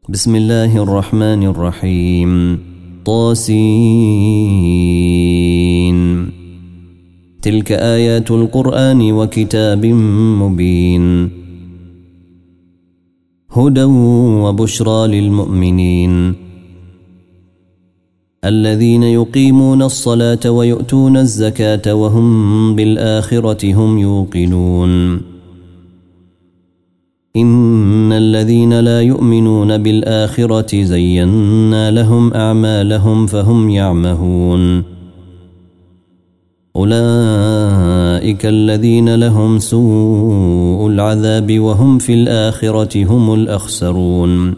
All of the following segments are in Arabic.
بسم الله الرحمن الرحيم. طاسين. تلك آيات القرآن وكتاب مبين، هدى وبشرى للمؤمنين الذين يقيمون الصلاة ويؤتون الزكاة وهم بالآخرة هم يوقنون. إن الذين لا يؤمنون بالآخرة زينا لهم أعمالهم فهم يعمهون. أولئك الذين لهم سوء العذاب وهم في الآخرة هم الأخسرون.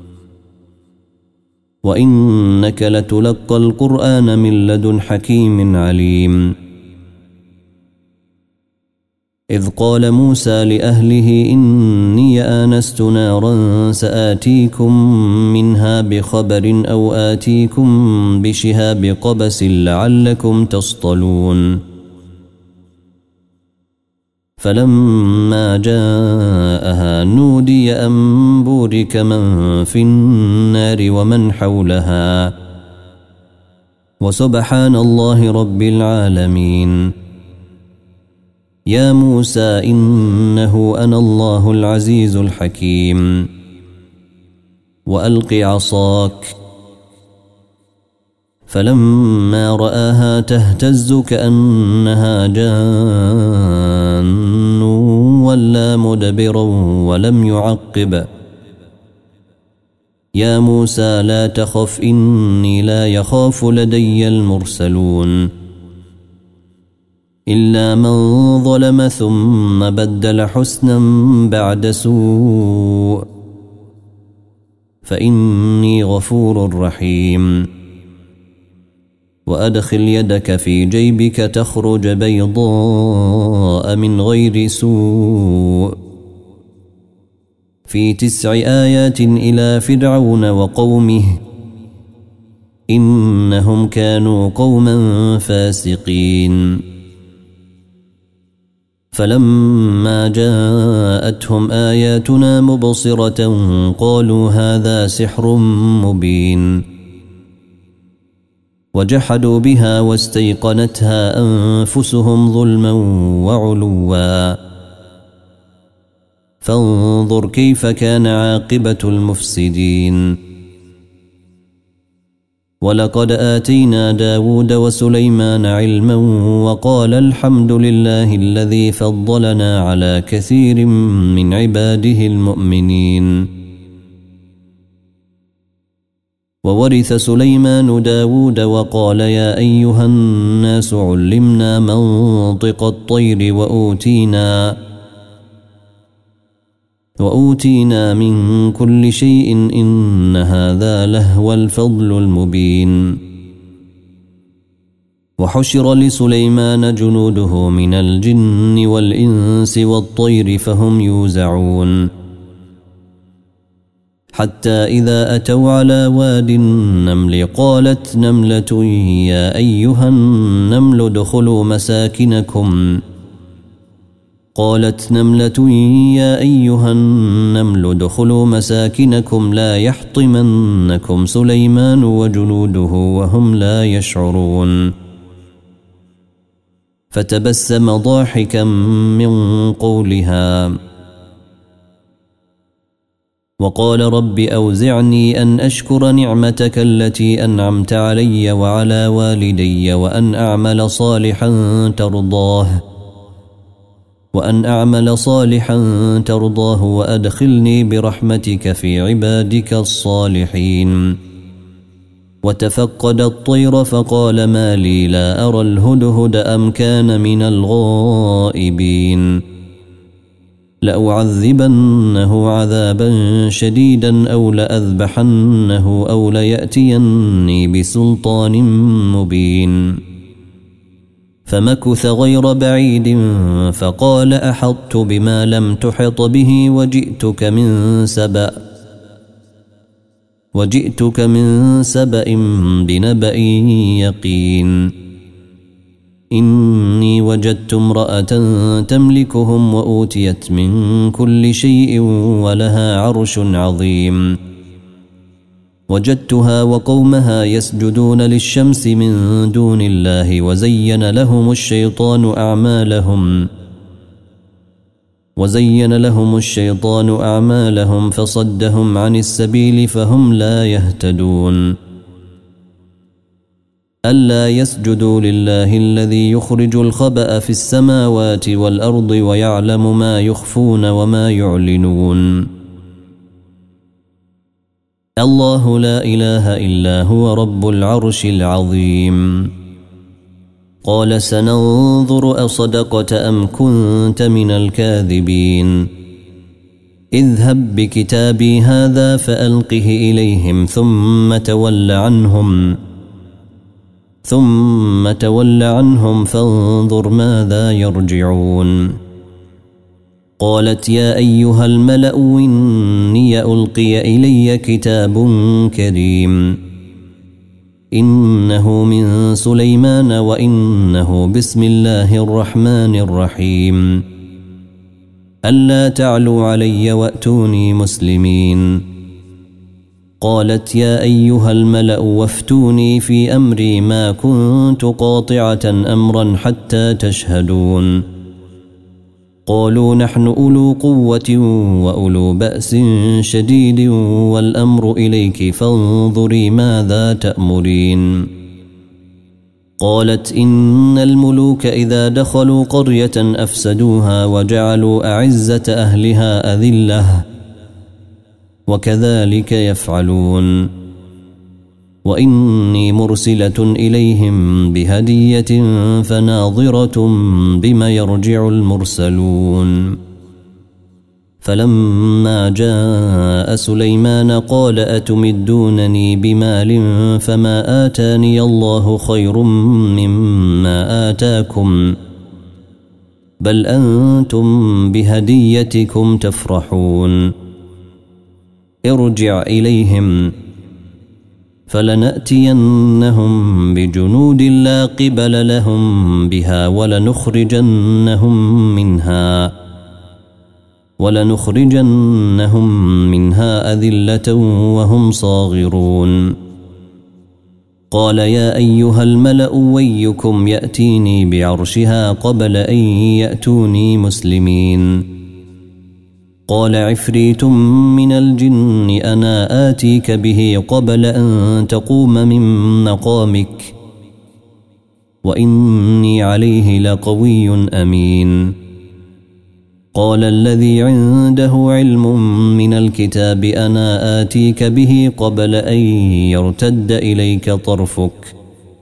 وإنك لتلقى القرآن من لدن حكيم عليم. إذ قال موسى لأهله إني آنست نارا سآتيكم منها بخبر أو آتيكم بشهاب قبس لعلكم تصطلون. فلما جاءها نودي أن بورك من في النار ومن حولها وسبحان الله رب العالمين. يا موسى إنه أنا الله العزيز الحكيم. وألق عصاك. فلما رآها تهتز كأنها جان ولا مدبرا ولم يعقب. يا موسى لا تخف إني لا يخاف لدي المرسلون. إلا من ظلم ثم بدل حسنا بعد سوء فإني غفور رحيم. وأدخل يدك في جيبك تخرج بيضاء من غير سوء في 9 آيات إلى فرعون وقومه إنهم كانوا قوما فاسقين. فلما جاءتهم آياتنا مبصرة قالوا هذا سحر مبين. وجحدوا بها واستيقنتها أنفسهم ظلما وعلوا. فانظر كيف كان عاقبة المفسدين. ولقد آتينا داود وسليمان علما وقال الحمد لله الذي فضلنا على كثير من عباده المؤمنين. وورث سليمان داود وقال يا أيها الناس علمنا منطق الطير وأوتينا من كل شيء إن هذا لهو الفضل المبين. وحشر لسليمان جنوده من الجن والإنس والطير فهم يوزعون. حتى إذا أتوا على واد النمل قالت نملة يا أيها النمل ادخلوا مساكنكم لا يحطمنكم سليمان وجنوده وهم لا يشعرون. فتبسم ضاحكا من قولها وقال رب أوزعني أن أشكر نعمتك التي أنعمت علي وعلى والدي وأن أعمل صالحا ترضاه وأدخلني برحمتك في عبادك الصالحين. وتفقد الطير فقال ما لي لا أرى الهدهد أم كان من الغائبين. لأعذبنه عذابا شديدا أو لأذبحنه أو ليأتيني بسلطان مبين. فمكث غير بعيد فقال أحطت بما لم تحط به وجئتك من سبأ بنبأ يقين. إني وجدت امرأة تملكهم وأوتيت من كل شيء ولها عرش عظيم وجدتها وقومها يسجدون للشمس من دون الله وزين لهم الشيطان أعمالهم فصدهم عن السبيل فهم لا يهتدون ألا يسجدوا لله الذي يخرج الخبأ في السماوات والأرض ويعلم ما يخفون وما يعلنون الله لا إله إلا هو رب العرش العظيم قال سننظر أصدقت أم كنت من الكاذبين اذهب بكتابي هذا فألقه إليهم ثم تول عنهم فانظر ماذا يرجعون قالت يا أيها الملأ إني ألقي إلي كتاب كريم إنه من سليمان وإنه بسم الله الرحمن الرحيم ألا تعلوا علي وأتوني مسلمين قالت يا أيها الملأ وافتوني في أمري ما كنت قاطعة أمرا حتى تشهدون قالوا نحن أولو قوة وأولو بأس شديد والأمر إليك فانظري ماذا تأمرين قالت إن الملوك إذا دخلوا قرية أفسدوها وجعلوا أعزة أهلها أذلة وكذلك يفعلون وإني مرسلة إليهم بهدية فناظرة بما يرجع المرسلون فلما جاء سليمان قال أتمدونني بمال فما آتاني الله خير مما آتاكم بل أنتم بهديتكم تفرحون ارجع إليهم فلنأتينهم بجنود لا قبل لهم بها ولنخرجنهم منها أذلة وهم صاغرون قال يا أيها الملأ ويكم يأتيني بعرشها قبل أن يأتوني مسلمين قال عفريت من الجن أنا آتيك به قبل أن تقوم من مقامك وإني عليه لقوي أمين قال الذي عنده علم من الكتاب أنا آتيك به قبل أن يرتد إليك طرفك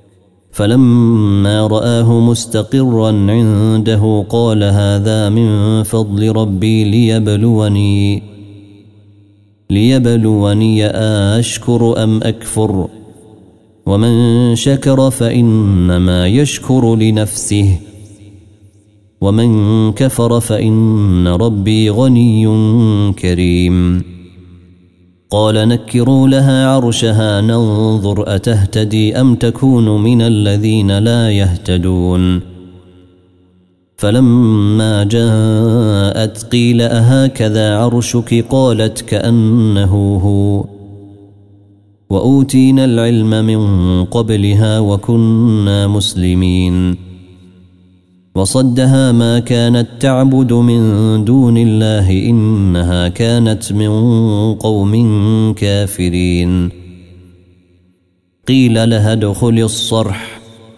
فلما رآه مستقرا عنده قال هذا من فضل ربي ليبلوني أشكر أم أكفر ومن شكر فإنما يشكر لنفسه ومن كفر فإن ربي غني كريم قال نكروا لها عرشها ننظر أتهتدي أم تكون من الذين لا يهتدون فلما جاءت قيل أهكذا عرشك قالت كأنه هو وأوتينا العلم من قبلها وكنا مسلمين وصدها ما كانت تعبد من دون الله إنها كانت من قوم كافرين قيل لها ادخل الصرح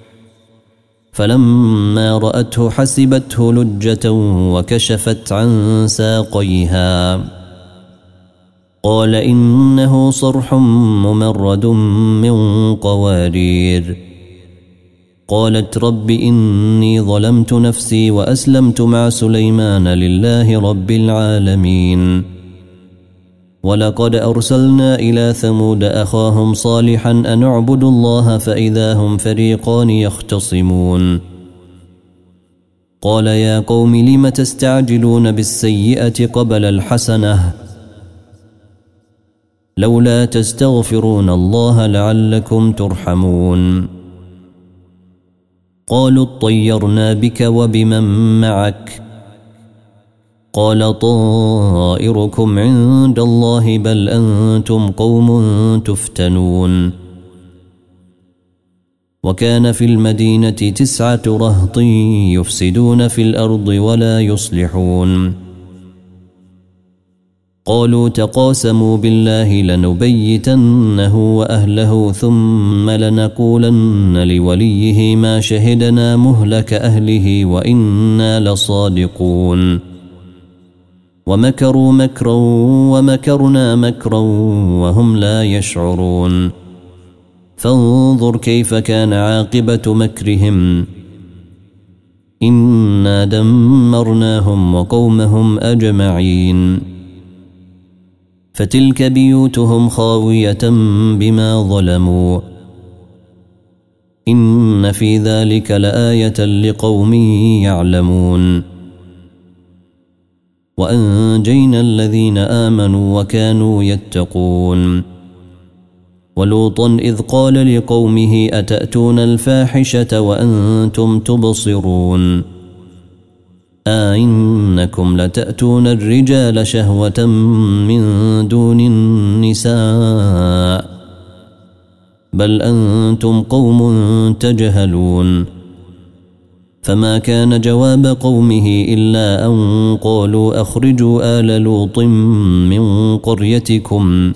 فلما رأته حسبته لجة وكشفت عن ساقيها قال إنه صرح ممرد من قوارير قالت رب إني ظلمت نفسي وأسلمت مع سليمان لله رب العالمين ولقد أرسلنا إلى ثمود أخاهم صالحا أن اعبدوا الله فإذا هم فريقان يختصمون قال يا قوم لم تستعجلون بالسيئة قبل الحسنة لولا تستغفرون الله لعلكم ترحمون قالوا اطيرنا بك وبمن معك قال طائركم عند الله بل أنتم قوم تفتنون وكان في المدينة 9 رهط يفسدون في الأرض ولا يصلحون قالوا تقاسموا بالله لنبيتنه وأهله ثم لنقولن لوليه ما شهدنا مهلك أهله وإنا لصادقون ومكروا مكرا ومكرنا مكرا وهم لا يشعرون فانظر كيف كان عاقبة مكرهم إنا دمرناهم وقومهم أجمعين فتلك بيوتهم خاوية بما ظلموا إن في ذلك لآية لقوم يعلمون وأنجينا الذين آمنوا وكانوا يتقون ولوطا إذ قال لقومه أتأتون الفاحشة وأنتم تبصرون أئنكم لتأتون الرجال شهوة من دون النساء بل أنتم قوم تجهلون فما كان جواب قومه إلا أن قالوا أخرجوا آل لوط من قريتكم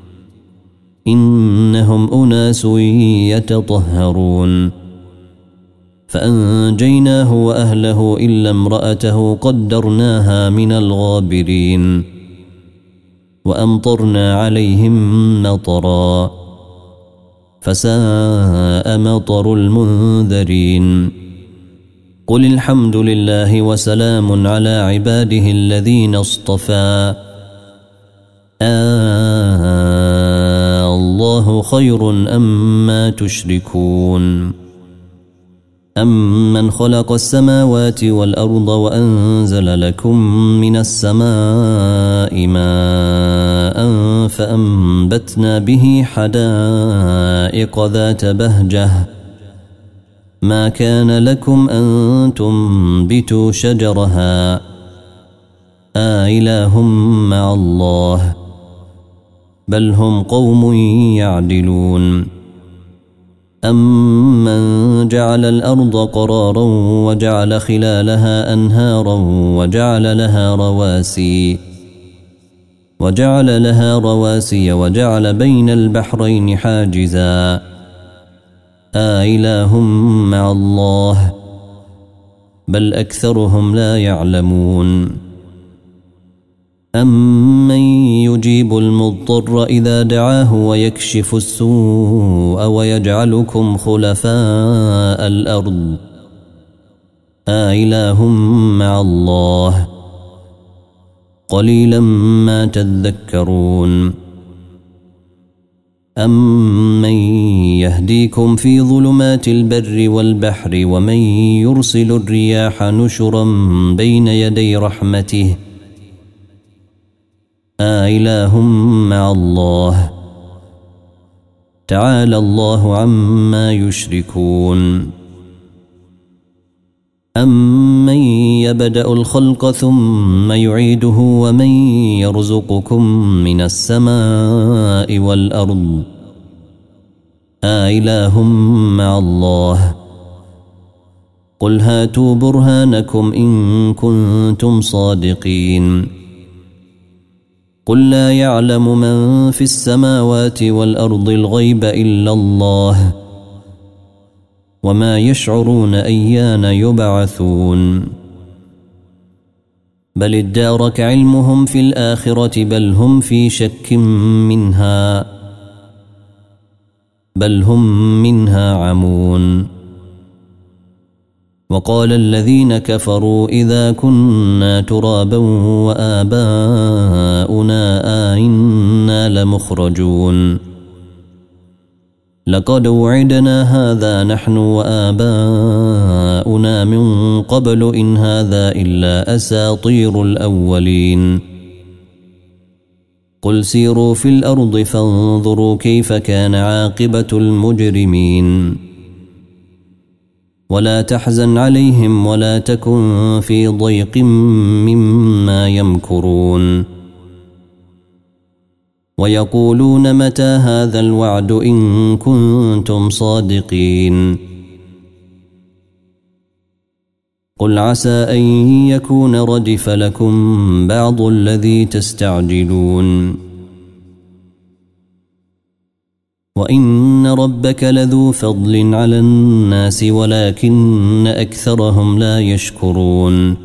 إنهم أناس يتطهرون فأنجيناه وأهله إلا امرأته قدرناها من الغابرين وأمطرنا عليهم مطرا فساء مطر المنذرين قل الحمد لله وسلام على عباده الذين اصطفى الله خير أما تشركون أمن خلق السماوات والأرض وأنزل لكم من السماء ماء فأنبتنا به حدائق ذات بهجة ما كان لكم أن تنبتوا شجرها إله مع الله بل هم قوم يعدلون أمن جعل الأرض قرارا وجعل خلالها أنهارا وجعل لها رواسي وجعل بين البحرين حاجزا إله مع الله بل أكثرهم لا يعلمون أمن يجيب المضطر إذا دعاه ويكشف السوء ويجعلكم خلفاء الأرض إله مع الله قليلا ما تذكرون أمن يهديكم في ظلمات البر والبحر ومن يرسل الرياح نشرا بين يدي رحمته إله مع الله تعالى الله عما يشركون أمن يبدأ الخلق ثم يعيده ومن يرزقكم من السماء والأرض إله مع الله قل هاتوا برهانكم إن كنتم صادقين قل لا يعلم من في السماوات والأرض الغيب إلا الله وما يشعرون أيان يبعثون بل ادارك علمهم في الآخرة بل هم في شك منها بل هم منها عمون وقال الذين كفروا إذا كنا ترابا وآباؤنا أئنا لمخرجون لقد وعدنا هذا نحن وآباؤنا من قبل إن هذا إلا أساطير الأولين قل سيروا في الأرض فانظروا كيف كان عاقبة المجرمين ولا تحزن عليهم ولا تكن في ضيق مما يمكرون ويقولون متى هذا الوعد إن كنتم صادقين قل عسى أن يكون ردف لكم بعض الذي تستعجلون وإن ربك لذو فضل على الناس ولكن أكثرهم لا يشكرون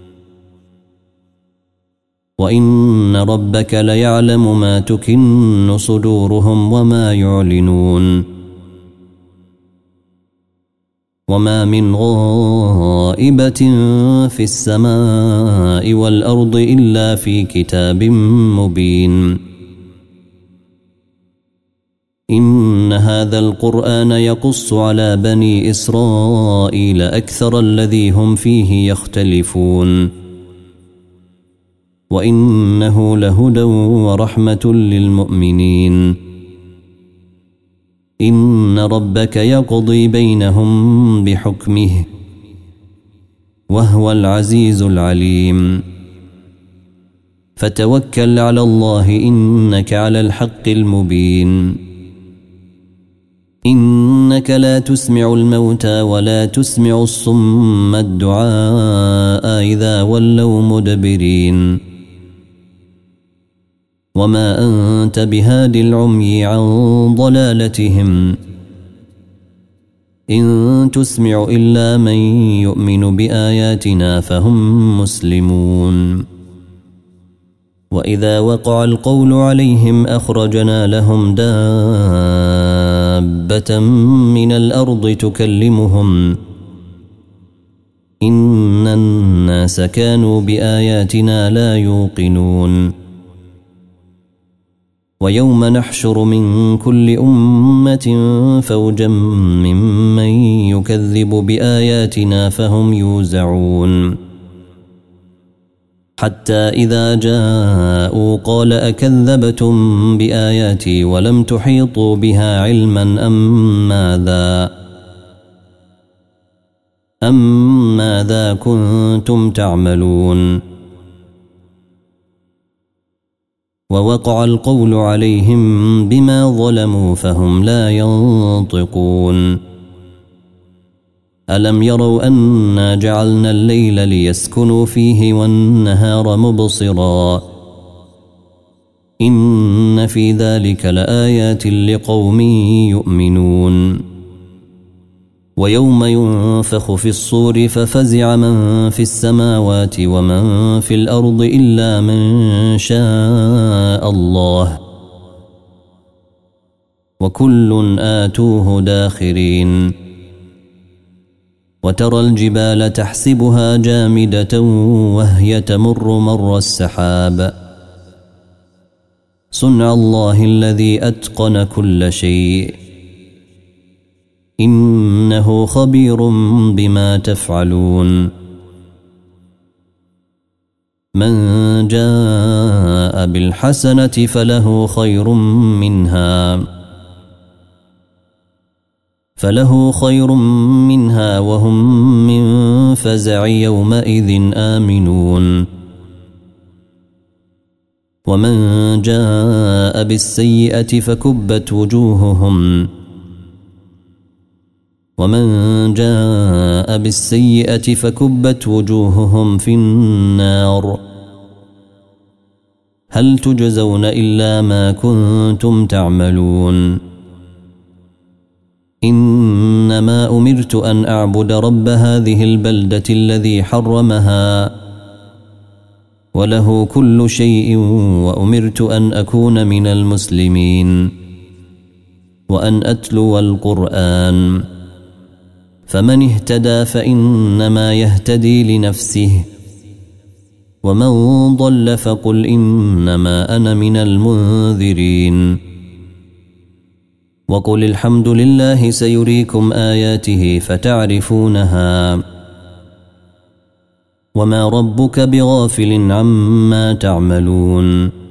وإن ربك ليعلم ما تكن صدورهم وما يعلنون وما من غائبة في السماء والأرض إلا في كتاب مبين إن هذا القرآن يقص على بني إسرائيل أكثر الذي هم فيه يختلفون وإنه لهدى ورحمة للمؤمنين إن ربك يقضي بينهم بحكمه وهو العزيز العليم فتوكل على الله إنك على الحق المبين إنك لا تسمع الموتى ولا تسمع الصم الدعاء إذا ولوا مدبرين وما أنت بهاد العمي عن ضلالتهم إن تسمع إلا من يؤمن بآياتنا فهم مسلمون وإذا وقع القول عليهم أخرجنا لهم دابة من الأرض تكلمهم إن الناس كانوا بآياتنا لا يوقنون ويوم نحشر من كل أمة فوجا ممن يكذب بآياتنا فهم يوزعون حتى إذا جاءوا قال أكذبتم بآياتي ولم تحيطوا بها علما أم ماذا كنتم تعملون ووقع القول عليهم بما ظلموا فهم لا ينطقون ألم يروا أنا جعلنا الليل ليسكنوا فيه والنهار مبصرا إن في ذلك لآيات لقوم يؤمنون ويوم ينفخ في الصور ففزع من في السماوات ومن في الأرض إلا من شاء الله وكل آتوه داخرين وترى الجبال تحسبها جامدة وهي تمر مر السحاب صنع الله الذي أتقن كل شيء إنه خبير بما تفعلون من جاء بالحسنة فله خير منها وهم من فزع يومئذ آمنون ومن جاء بالسيئة فكبت وجوههم في النار هل تجزون إلا ما كنتم تعملون إنما أمرت أن أعبد رب هذه البلدة الذي حرمها وله كل شيء وأمرت أن أكون من المسلمين وأن أتلو القرآن فمن اهتدى فإنما يهتدي لنفسه ومن ضل فقل إنما أنا من المنذرين وقل الحمد لله سيريكم آياته فتعرفونها وما ربك بغافل عما تعملون